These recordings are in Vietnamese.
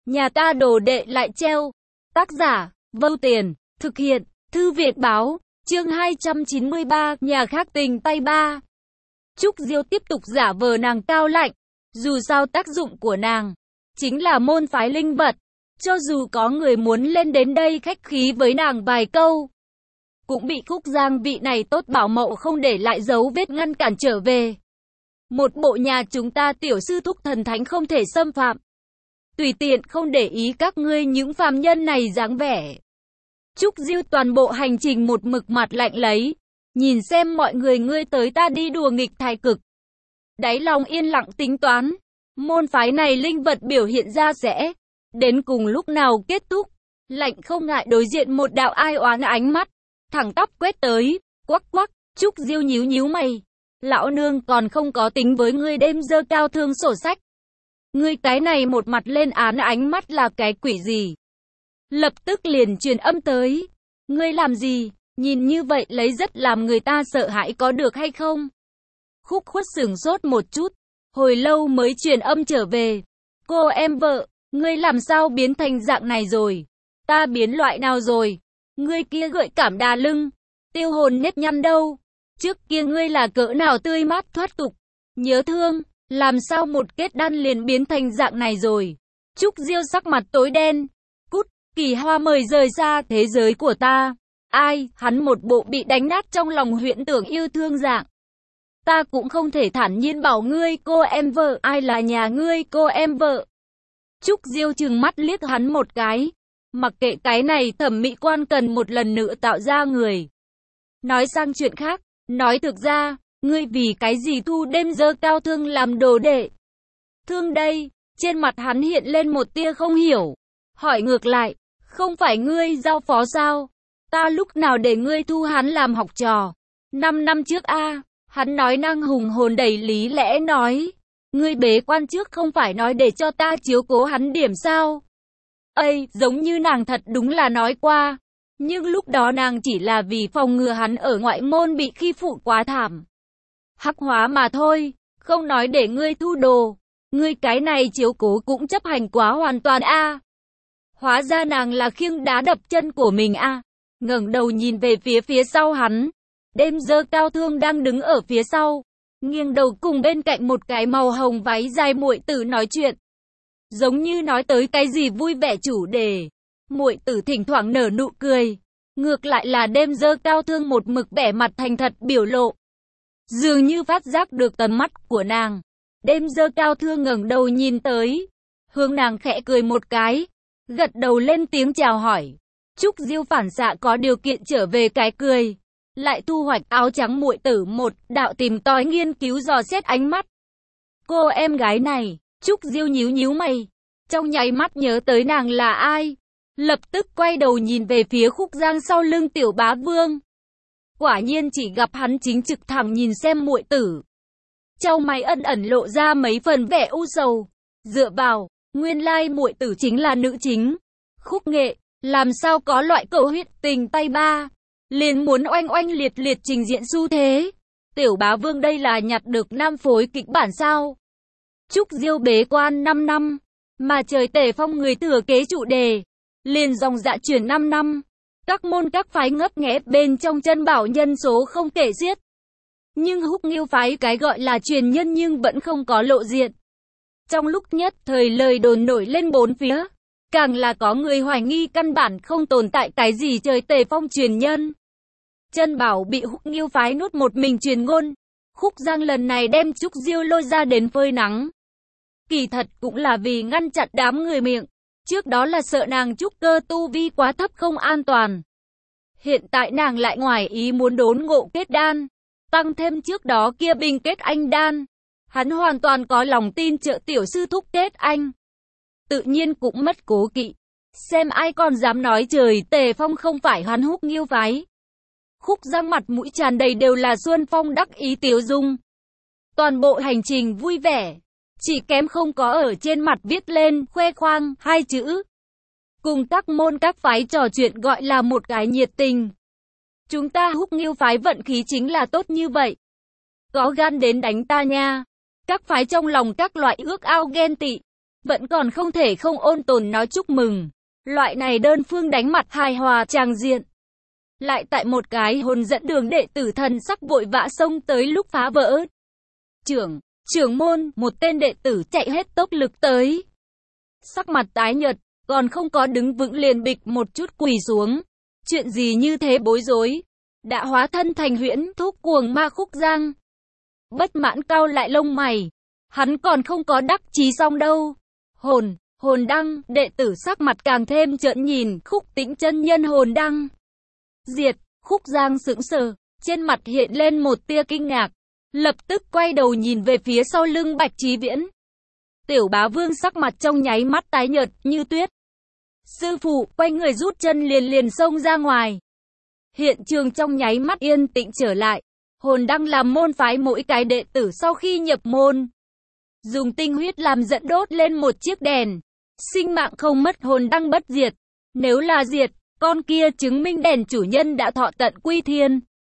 Nhà ta đồ đệ lại treo. Tác giả, Vâu Tiền, thực hiện, Thư Viện Báo, chương 293, nhà khác tình tay ba. Trúc Diêu tiếp tục giả vờ nàng cao lạnh, dù sao tác dụng của nàng chính là môn phái linh vật, cho dù có người muốn lên đến đây khách khí với nàng vài câu, cũng bị Khúc Giang vị này tốt bảo mẫu không để lại dấu vết ngăn cản trở về. Một bộ nhà chúng ta tiểu sư thúc thần thánh không thể xâm phạm, tùy tiện không để ý các ngươi những phàm nhân này dáng vẻ. Trúc Diêu toàn bộ hành trình một mực mặt lạnh lấy, nhìn xem mọi người ngươi tới ta đi đùa nghịch thái cực. Đáy lòng yên lặng tính toán, môn phái này linh vật biểu hiện ra sẽ đến cùng lúc nào kết thúc. Lạnh không ngại đối diện một đạo ai oán ánh mắt, thẳng tắp quét tới, quắc quắc. Trúc Diêu nhíu nhíu mày, lão nương còn không có tính với ngươi đêm dơ cao thương sổ sách. Ngươi cái này một mặt lên án ánh mắt là cái quỷ gì? Lập tức liền truyền âm tới. Ngươi làm gì? Nhìn như vậy lấy rất làm người ta sợ hãi có được hay không? Khúc Khuất sửng sốt một chút, hồi lâu mới truyền âm trở về. Cô em vợ, ngươi làm sao biến thành dạng này rồi? Ta biến loại nào rồi? Ngươi kia gợi cảm đà lưng, tiêu hồn nếp nhăn đâu? Trước kia ngươi là cỡ nào tươi mát thoát tục, nhớ thương, làm sao một kết đan liền biến thành dạng này rồi? Trúc Diêu sắc mặt tối đen. Cút, Kỳ Hoa mời rời xa thế giới của ta. Ai, hắn một bộ bị đánh nát trong lòng huyễn tưởng yêu thương dạng. Ta cũng không thể thản nhiên bảo ngươi cô em vợ, ai là nhà ngươi cô em vợ. Trúc Diêu trừng mắt liếc hắn một cái. Mặc kệ cái này thẩm mỹ quan cần một lần nữa tạo ra người. Nói sang chuyện khác, nói thực ra, ngươi vì cái gì thu đêm dơ cao thương làm đồ đệ? Thương đây, trên mặt hắn hiện lên một tia không hiểu. Hỏi ngược lại, không phải ngươi giao phó sao? Ta lúc nào để ngươi thu hắn làm học trò? 5 năm trước hắn nói năng hùng hồn đầy lý lẽ nói. Ngươi bế quan trước không phải nói để cho ta chiếu cố hắn điểm sao? Ây, giống như nàng thật đúng là nói qua. Nhưng lúc đó nàng chỉ là vì phòng ngừa hắn ở ngoại môn bị khi phụ quá thảm. Hắc hóa mà thôi, không nói để ngươi thu đồ. Ngươi cái này chiếu cố cũng chấp hành quá hoàn toàn Hóa ra nàng là khiêng đá đập chân của mình Ngẩng đầu nhìn về phía sau hắn. Đêm dơ cao thương đang đứng ở phía sau, nghiêng đầu cùng bên cạnh một cái màu hồng váy dài muội tử nói chuyện. Giống như nói tới cái gì vui vẻ chủ đề. Muội tử thỉnh thoảng nở nụ cười. Ngược lại là đêm dơ cao thương một mực vẻ mặt thành thật biểu lộ. Dường như phát giác được tầm mắt của nàng. Đêm dơ cao thương ngẩng đầu nhìn tới. Hướng nàng khẽ cười một cái. Gật đầu lên tiếng chào hỏi. Trúc Diêu phản xạ có điều kiện trở về cái cười. Lại thu hoạch áo trắng muội tử một đạo tìm tòi nghiên cứu dò xét ánh mắt. Cô em gái này, Trúc Diêu nhíu nhíu mày. Trong nháy mắt nhớ tới nàng là ai. Lập tức quay đầu nhìn về phía Khúc Giang sau lưng Tiểu Bá Vương. Quả nhiên chỉ gặp hắn chính trực thẳng nhìn xem muội tử. Chau mày ẩn ẩn lộ ra mấy phần vẻ u sầu. Dựa vào, nguyên lai muội tử chính là nữ chính. Khúc Nghệ, làm sao có loại cậu huyết tình tay ba. Liền muốn oanh oanh liệt liệt trình diện xu thế. Tiểu Bá Vương đây là nhặt được nam phối kịch bản sao? Trúc Diêu bế quan 5 năm, mà trời Tề Phong người thừa kế chủ đề. Liền dòng dạ chuyển 5 năm. Các môn các phái ngấp nghé bên trong chân bảo nhân số không kể xiết. Nhưng Húc Nghiêu phái cái gọi là truyền nhân nhưng vẫn không có lộ diện. Trong lúc nhất thời lời đồn nổi lên bốn phía. Càng là có người hoài nghi căn bản không tồn tại cái gì trời Tề Phong truyền nhân. Chân bảo bị Húc Nghiêu phái nuốt một mình truyền ngôn. Khúc Giang lần này đem Trúc Diêu lôi ra đến phơi nắng. Kỳ thật cũng là vì ngăn chặn đám người miệng. Trước đó là sợ nàng trúc cơ tu vi quá thấp không an toàn. Hiện tại nàng lại ngoài ý muốn đốn ngộ kết đan. Tăng thêm trước đó kia bình kết anh đan. Hắn hoàn toàn có lòng tin trợ tiểu sư thúc kết anh. Tự nhiên cũng mất cố kỵ. Xem ai còn dám nói trời Tề Phong không phải hắn Húc Nghiêu phái. Khúc Giang mặt mũi tràn đầy đều là xuân phong đắc ý tiếu dung. Toàn bộ hành trình vui vẻ. Chỉ kém không có ở trên mặt viết lên khoe khoang 2 chữ. Cùng các môn các phái trò chuyện gọi là một cái nhiệt tình. Chúng ta Húc Nghiêu phái vận khí chính là tốt như vậy. Có gan đến đánh ta nha. Các phái trong lòng các loại ước ao ghen tị. vẫn còn không thể không ôn tồn nói chúc mừng. Loại này đơn phương đánh mặt hài hòa tràng diện. Lại tại một cái hồn dẫn đường đệ tử thần sắc vội vã xông tới lúc phá vỡ. Trưởng môn, một tên đệ tử chạy hết tốc lực tới. Sắc mặt tái nhợt, còn không có đứng vững liền bịch một chút quỳ xuống. Chuyện gì như thế bối rối? Đã hóa thân thành huyễn thúc cuồng ma Khúc Giang. Bất mãn cau lại lông mày. Hắn còn không có đắc chí xong đâu. Hồn đăng, đệ tử sắc mặt càng thêm trợn nhìn, Khúc Tĩnh chân nhân hồn đăng. Diệt, Khúc Giang sững sờ, trên mặt hiện lên một tia kinh ngạc. Lập tức quay đầu nhìn về phía sau lưng Bạch Chí Viễn. Tiểu Bá Vương sắc mặt trong nháy mắt tái nhợt như tuyết. Sư phụ, quay người rút chân liền xông ra ngoài. Hiện trường trong nháy mắt yên tĩnh trở lại. Hồn đăng làm môn phái mỗi cái đệ tử sau khi nhập môn. Dùng tinh huyết làm dẫn đốt lên một chiếc đèn. Sinh mạng không mất hồn đăng bất diệt. Nếu là diệt, con kia chứng minh đèn chủ nhân đã thọ tận quy thiên.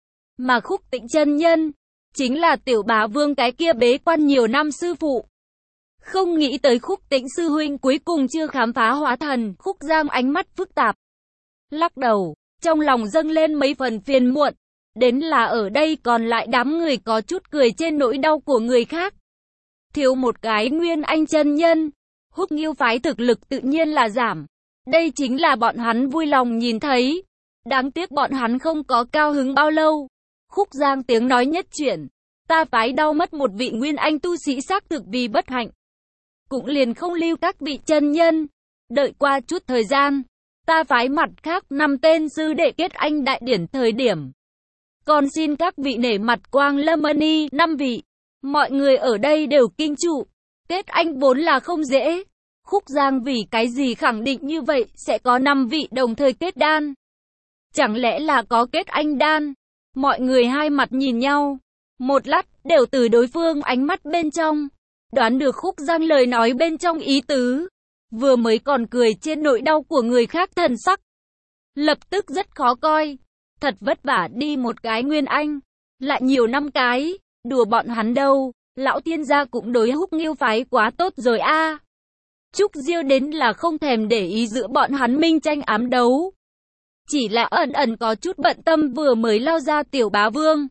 Mà Khúc Tĩnh chân nhân, chính là Tiểu Bá Vương cái kia bế quan nhiều năm sư phụ. Không nghĩ tới Khúc Tĩnh sư huynh cuối cùng chưa khám phá hóa thần. Khúc Giang ánh mắt phức tạp. Lắc đầu, trong lòng dâng lên mấy phần phiền muộn. Đến là ở đây còn lại đám người có chút cười trên nỗi đau của người khác. Thiếu một cái Nguyên Anh chân nhân, Húc Nghiêu phái thực lực tự nhiên là giảm. Đây chính là bọn hắn vui lòng nhìn thấy. Đáng tiếc bọn hắn không có cao hứng bao lâu. Khúc Giang tiếng nói nhất chuyển. Ta phái đau mất một vị Nguyên Anh tu sĩ xác thực vì bất hạnh. Cũng liền không lưu các vị chân nhân. Đợi qua chút thời gian, ta phái mặt khác 5 tên sư đệ kết anh đại điển thời điểm. Còn xin các vị nể mặt Quang Lâm Ni 5 vị. Mọi người ở đây đều kinh trụ. Kết anh vốn là không dễ. Khúc Giang vì cái gì khẳng định như vậy sẽ có 5 vị đồng thời kết đan? Chẳng lẽ là có kết anh đan? Mọi người hai mặt nhìn nhau. Một lát đều từ đối phương ánh mắt bên trong. Đoán được Khúc Giang lời nói bên trong ý tứ. Vừa mới còn cười trên nỗi đau của người khác thần sắc. Lập tức rất khó coi. Thật vất vả đi một cái Nguyên Anh. Lại nhiều năm cái. Đùa bọn hắn đâu. Lão Thiên gia cũng đối Húc Nghiêu phái quá tốt rồi a. Trúc Diêu đến là không thèm để ý giữa bọn hắn minh tranh ám đấu. Chỉ là ẩn có chút bận tâm vừa mới lao ra Tiểu Bá Vương.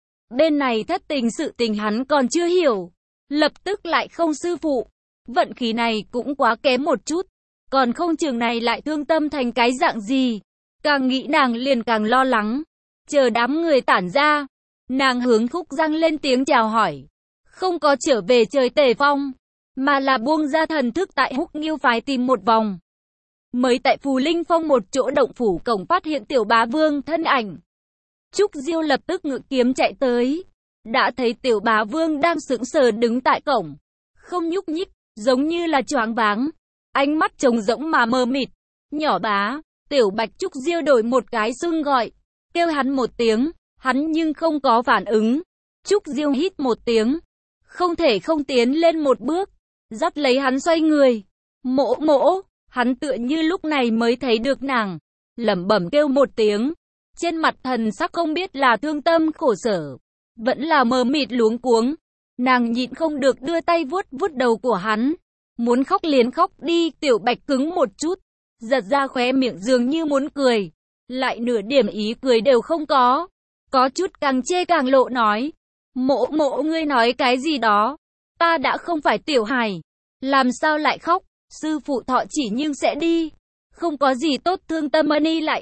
Bên này thất tình sự tình hắn còn chưa hiểu. Lập tức lại không sư phụ. Vận khí này cũng quá kém một chút. Còn không chừng này lại thương tâm thành cái dạng gì. Càng nghĩ nàng liền càng lo lắng. Chờ đám người tản ra. Nàng hướng Khúc Giang lên tiếng chào hỏi. Không có trở về trời Tề Phong. Mà là buông ra thần thức tại Húc Nghiêu phái tìm một vòng. Mới tại Phù Linh Phong một chỗ động phủ cổng phát hiện Tiểu Bá Vương thân ảnh. Trúc Diêu lập tức ngự kiếm chạy tới. Đã thấy Tiểu Bá Vương đang sững sờ đứng tại cổng. Không nhúc nhích, giống như là choáng váng. Ánh mắt trống rỗng mà mờ mịt. Nhỏ bá, Tiểu Bạch. Trúc Diêu đổi một cái xưng gọi. Kêu hắn một tiếng, hắn nhưng không có phản ứng. Trúc Diêu hít một tiếng. Không thể không tiến lên một bước. Dắt lấy hắn xoay người. Mỗ, hắn tựa như lúc này mới thấy được nàng. Lẩm bẩm kêu một tiếng. Trên mặt thần sắc không biết là thương tâm khổ sở. Vẫn là mờ mịt luống cuống. Nàng nhịn không được đưa tay vuốt đầu của hắn. Muốn khóc liền khóc đi. Tiểu Bạch cứng một chút. Giật ra khóe miệng dường như muốn cười. Lại nửa điểm ý cười đều không có. Có chút càng chê càng lộ nói. Mỗ ngươi nói cái gì đó. Ta đã không phải tiểu hài. Làm sao lại khóc. Sư phụ thọ chỉ nhưng sẽ đi. Không có gì tốt. Thương Tâm Ni lại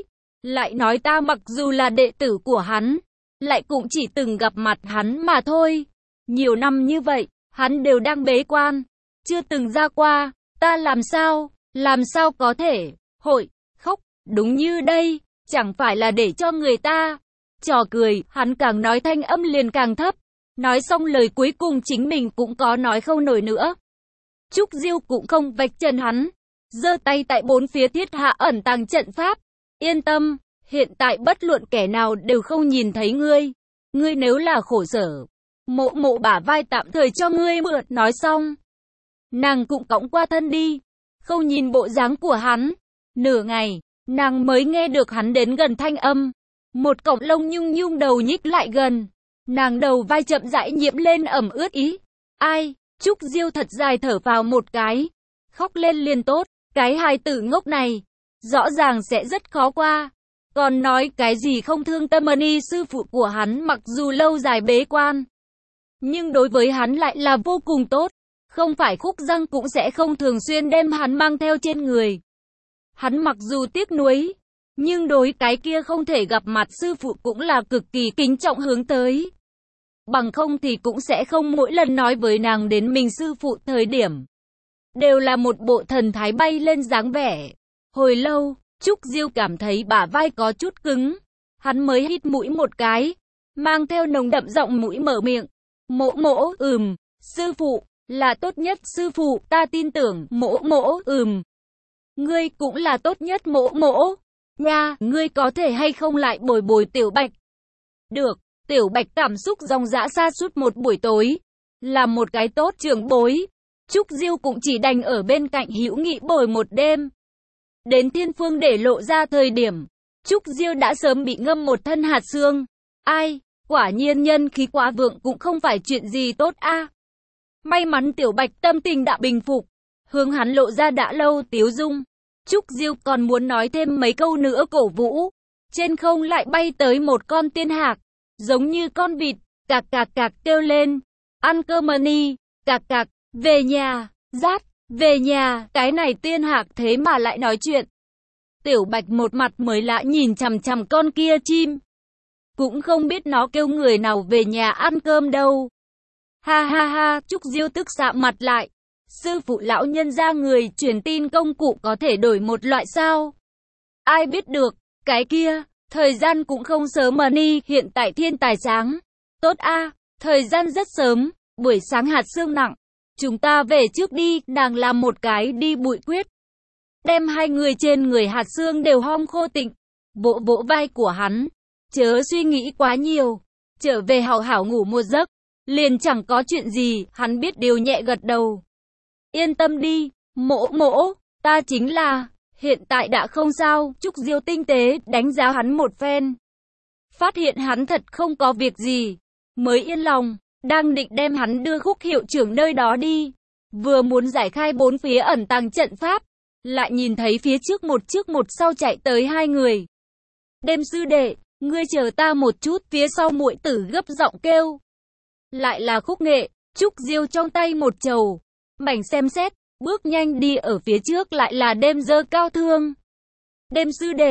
nói ta mặc dù là đệ tử của hắn, lại cũng chỉ từng gặp mặt hắn mà thôi. Nhiều năm như vậy, hắn đều đang bế quan, chưa từng ra qua. Ta làm sao có thể khóc. Đúng như đây, chẳng phải là để cho người ta trò cười. Hắn càng nói thanh âm liền càng thấp. Nói xong lời cuối cùng chính mình cũng có nói không nổi nữa. Trúc Diêu cũng không vạch trần hắn, giơ tay tại bốn phía thiết hạ ẩn tàng trận pháp. Yên tâm, hiện tại bất luận kẻ nào đều không nhìn thấy ngươi. Ngươi nếu là khổ sở, mộ bả vai tạm thời cho ngươi mượn. Nói xong, nàng cũng cõng qua thân đi. Không nhìn bộ dáng của hắn. Nửa ngày, nàng mới nghe được hắn đến gần thanh âm. Một cọng lông nhung đầu nhích lại gần. Nàng đầu vai chậm rãi nhiễm lên ẩm ướt ý. Ai? Trúc Diêu thật dài thở vào một cái. Khóc lên liền tốt, cái hài tử ngốc này. Rõ ràng sẽ rất khó qua. Còn nói cái gì không thương tâm Mani sư phụ của hắn mặc dù lâu dài bế quan. Nhưng đối với hắn lại là vô cùng tốt. Không phải Khúc Giang cũng sẽ không thường xuyên đem hắn mang theo trên người. Hắn mặc dù tiếc nuối, nhưng đối cái kia không thể gặp mặt sư phụ cũng là cực kỳ kính trọng hướng tới. Bằng không thì cũng sẽ không mỗi lần nói với nàng đến mình sư phụ thời điểm. Đều là một bộ thần thái bay lên dáng vẻ. Hồi lâu, Trúc Diêu cảm thấy bả vai có chút cứng. Hắn mới hít mũi một cái, mang theo nồng đậm giọng mũi mở miệng. Mỗ mỗ, sư phụ, là tốt nhất sư phụ, ta tin tưởng, mỗ mỗ, Ngươi cũng là tốt nhất mỗ mỗ. Nha, ngươi có thể hay không lại bồi bồi Tiểu Bạch? Được, Tiểu Bạch cảm xúc dòng dã xa suốt một buổi tối. Là một cái tốt trưởng bối. Trúc Diêu cũng chỉ đành ở bên cạnh hữu nghị bồi một đêm. Đến Thiên Phương để lộ ra thời điểm, Trúc Diêu đã sớm bị ngâm một thân hạt xương. Ai, quả nhiên nhân khí quá vượng cũng không phải chuyện gì tốt a. May mắn Tiểu Bạch tâm tình đã bình phục, hướng hắn lộ ra đã lâu tiếu dung. Trúc Diêu còn muốn nói thêm mấy câu nữa cổ vũ. Trên không lại bay tới một con tiên hạc, giống như con vịt, cạc cạc cạc kêu lên. Ăn cơm Mani, cạc cạc, về nhà, rát, về nhà, cái này tiên hạc thế mà lại nói chuyện. Tiểu Bạch một mặt mới lạ nhìn chằm chằm con kia chim. Cũng không biết nó kêu người nào về nhà ăn cơm đâu. Ha ha ha, Trúc Diêu tức sạm mặt lại. Sư phụ lão nhân ra người truyền tin công cụ có thể đổi một loại sao? Ai biết được, cái kia, thời gian cũng không sớm Mani, hiện tại thiên tài sáng. Tốt a, thời gian rất sớm, buổi sáng hạt sương nặng. Chúng ta về trước đi, nàng làm một cái đi bụi quyết. Đem hai người trên người hạt sương đều hong khô tịnh. Vỗ vỗ vai của hắn. Chớ suy nghĩ quá nhiều. Trở về hảo hảo ngủ một giấc. Liền chẳng có chuyện gì, hắn biết điều nhẹ gật đầu. Yên tâm đi, mỗ mỗ, ta chính là, hiện tại đã không sao. Trúc Diêu tinh tế đánh giá hắn một phen. Phát hiện hắn thật không có việc gì. Mới yên lòng, đang định đem hắn đưa Khúc hiệu trưởng nơi đó đi. Vừa muốn giải khai bốn phía ẩn tàng trận pháp. Lại nhìn thấy phía trước một sau chạy tới hai người. Đêm sư đệ, ngươi chờ ta một chút, phía sau muội tử gấp giọng kêu. Lại là Khúc Nghệ. Trúc Diêu trong tay một trầu mảnh xem xét, bước nhanh đi ở phía trước lại là Đêm Dơ Cao Thương. Đêm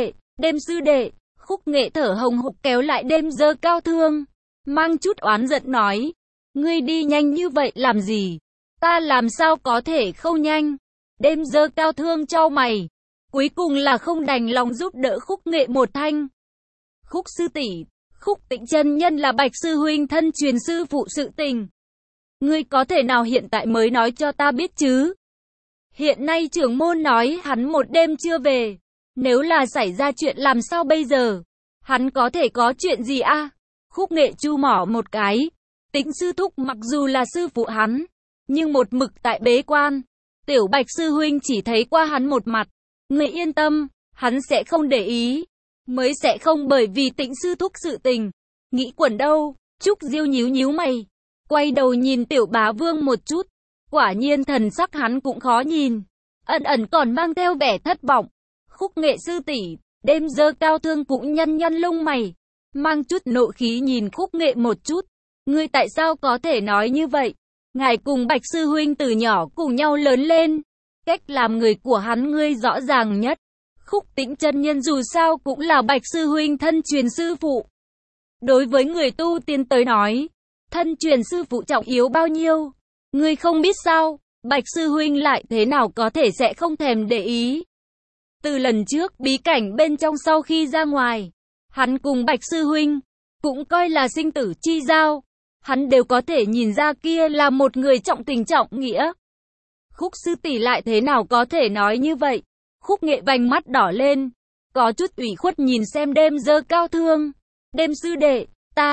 sư đệ, Khúc Nghệ thở hồng hộc kéo lại Đêm Dơ Cao Thương, mang chút oán giận nói, ngươi đi nhanh như vậy làm gì? Ta làm sao có thể không nhanh? Đêm Dơ Cao Thương chau mày, cuối cùng là không đành lòng giúp đỡ Khúc Nghệ một thanh. Khúc sư tỷ, Khúc Tĩnh chân nhân là Bạch sư huynh thân truyền sư phụ sự tình. Ngươi có thể nào hiện tại mới nói cho ta biết chứ? Hiện nay trưởng môn nói hắn một đêm chưa về. Nếu là xảy ra chuyện làm sao bây giờ? Hắn có thể có chuyện gì a? Khúc Nghệ chu mỏ một cái. Tĩnh sư thúc mặc dù là sư phụ hắn, nhưng một mực tại bế quan. Tiểu Bạch sư huynh chỉ thấy qua hắn một mặt. Ngươi yên tâm, hắn sẽ không để ý. Mới sẽ không bởi vì Tĩnh sư thúc sự tình. Nghĩ quẩn đâu, Trúc Diêu nhíu mày. Quay đầu nhìn Tiểu Bá Vương một chút. Quả nhiên thần sắc hắn cũng khó nhìn. Ẩn ẩn còn mang theo vẻ thất vọng. Khúc Nghệ sư tỷ, Đêm Dơ Cao Thương cũng nhăn lông mày. Mang chút nộ khí nhìn Khúc Nghệ một chút. Ngươi tại sao có thể nói như vậy? Ngài cùng Bạch sư huynh từ nhỏ cùng nhau lớn lên. Cách làm người của hắn ngươi rõ ràng nhất. Khúc Tĩnh chân nhân dù sao cũng là Bạch sư huynh thân truyền sư phụ. Đối với người tu tiên tới nói, thân truyền sư phụ trọng yếu bao nhiêu? Ngươi không biết sao? Bạch sư huynh lại thế nào có thể sẽ không thèm để ý? Từ lần trước bí cảnh bên trong sau khi ra ngoài, hắn cùng Bạch sư huynh cũng coi là sinh tử chi giao. Hắn đều có thể nhìn ra kia là một người trọng tình trọng nghĩa. Khúc sư tỷ lại thế nào có thể nói như vậy? Khúc Nghệ vành mắt đỏ lên, có chút ủy khuất nhìn xem Đêm Dơ Cao Thương. Đêm sư đệ,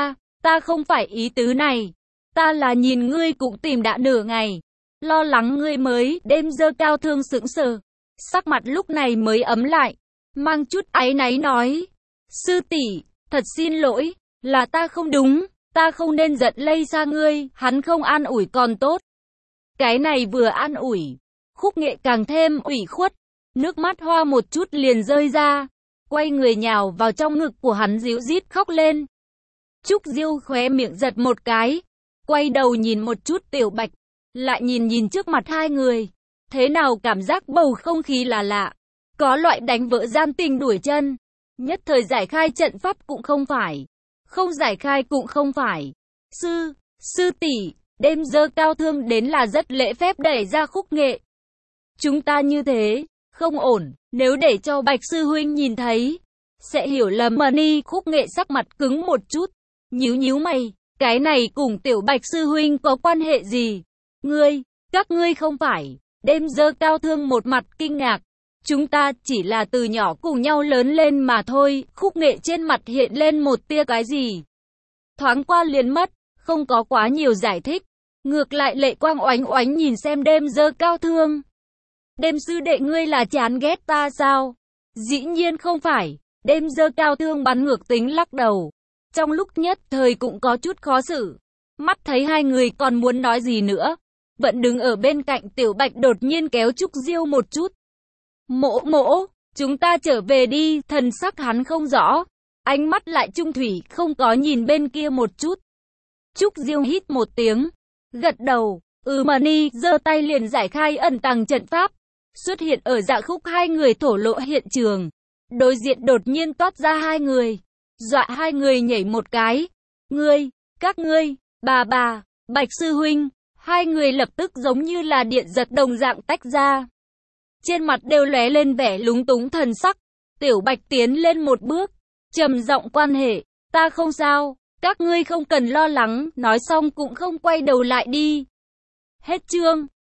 ta không phải ý tứ này. Ta là nhìn ngươi cũng tìm đã nửa ngày. Lo lắng ngươi mới. Đêm Dơ Cao Thương sững sờ. Sắc mặt lúc này mới ấm lại. Mang chút áy náy nói. Sư tỷ, thật xin lỗi. Là ta không đúng. Ta không nên giận lây xa ngươi. Hắn không an ủi còn tốt. Cái này vừa an ủi, Khúc Nghệ càng thêm ủy khuất, nước mắt hoa một chút liền rơi ra, quay người nhào vào trong ngực của hắn ríu rít khóc lên. Trúc Diêu khóe miệng giật một cái, quay đầu nhìn một chút Tiểu Bạch, lại nhìn trước mặt hai người. Thế nào cảm giác bầu không khí là lạ, có loại đánh vợ gian tình đuổi chân. Nhất thời giải khai trận pháp cũng không phải, không giải khai cũng không phải. Sư tỷ, đêm giơ cao thương đến là rất lễ phép đẩy ra Khúc Nghệ. Chúng ta như thế, không ổn, nếu để cho Bạch sư huynh nhìn thấy, sẽ hiểu lầm mà ni. Khúc Nghệ sắc mặt cứng một chút, nhíu mày, cái này cùng Tiểu Bạch sư huynh có quan hệ gì? Các ngươi không phải. Đêm giơ cao thương một mặt kinh ngạc. Chúng ta chỉ là từ nhỏ cùng nhau lớn lên mà thôi. Khúc Nghệ trên mặt hiện lên một tia cái gì. Thoáng qua liền mất, không có quá nhiều giải thích. Ngược lại lệ quang oánh oánh nhìn xem đêm giơ cao thương. Đêm sư đệ ngươi là chán ghét ta sao? Dĩ nhiên không phải. Đêm giơ cao thương bắn ngược tính lắc đầu. Trong lúc nhất thời cũng có chút khó xử. Mắt thấy hai người còn muốn nói gì nữa. Vẫn đứng ở bên cạnh Tiểu Bạch đột nhiên kéo Trúc Diêu một chút. Mỗ, chúng ta trở về đi. Thần sắc hắn không rõ, ánh mắt lại trung thủy không có nhìn bên kia một chút. Trúc Diêu hít một tiếng, gật đầu, mà ni, giơ tay liền giải khai ẩn tàng trận pháp, xuất hiện ở Dạ Khúc hai người thổ lộ hiện trường. Đối diện đột nhiên toát ra hai người, dọa hai người nhảy một cái. Các ngươi, bà, Bạch sư huynh. Hai người lập tức giống như là điện giật đồng dạng tách ra. Trên mặt đều lóe lên vẻ lúng túng thần sắc. Tiểu Bạch tiến lên một bước, trầm giọng quan hệ, ta không sao, các ngươi không cần lo lắng, nói xong cũng không quay đầu lại đi. Hết chương.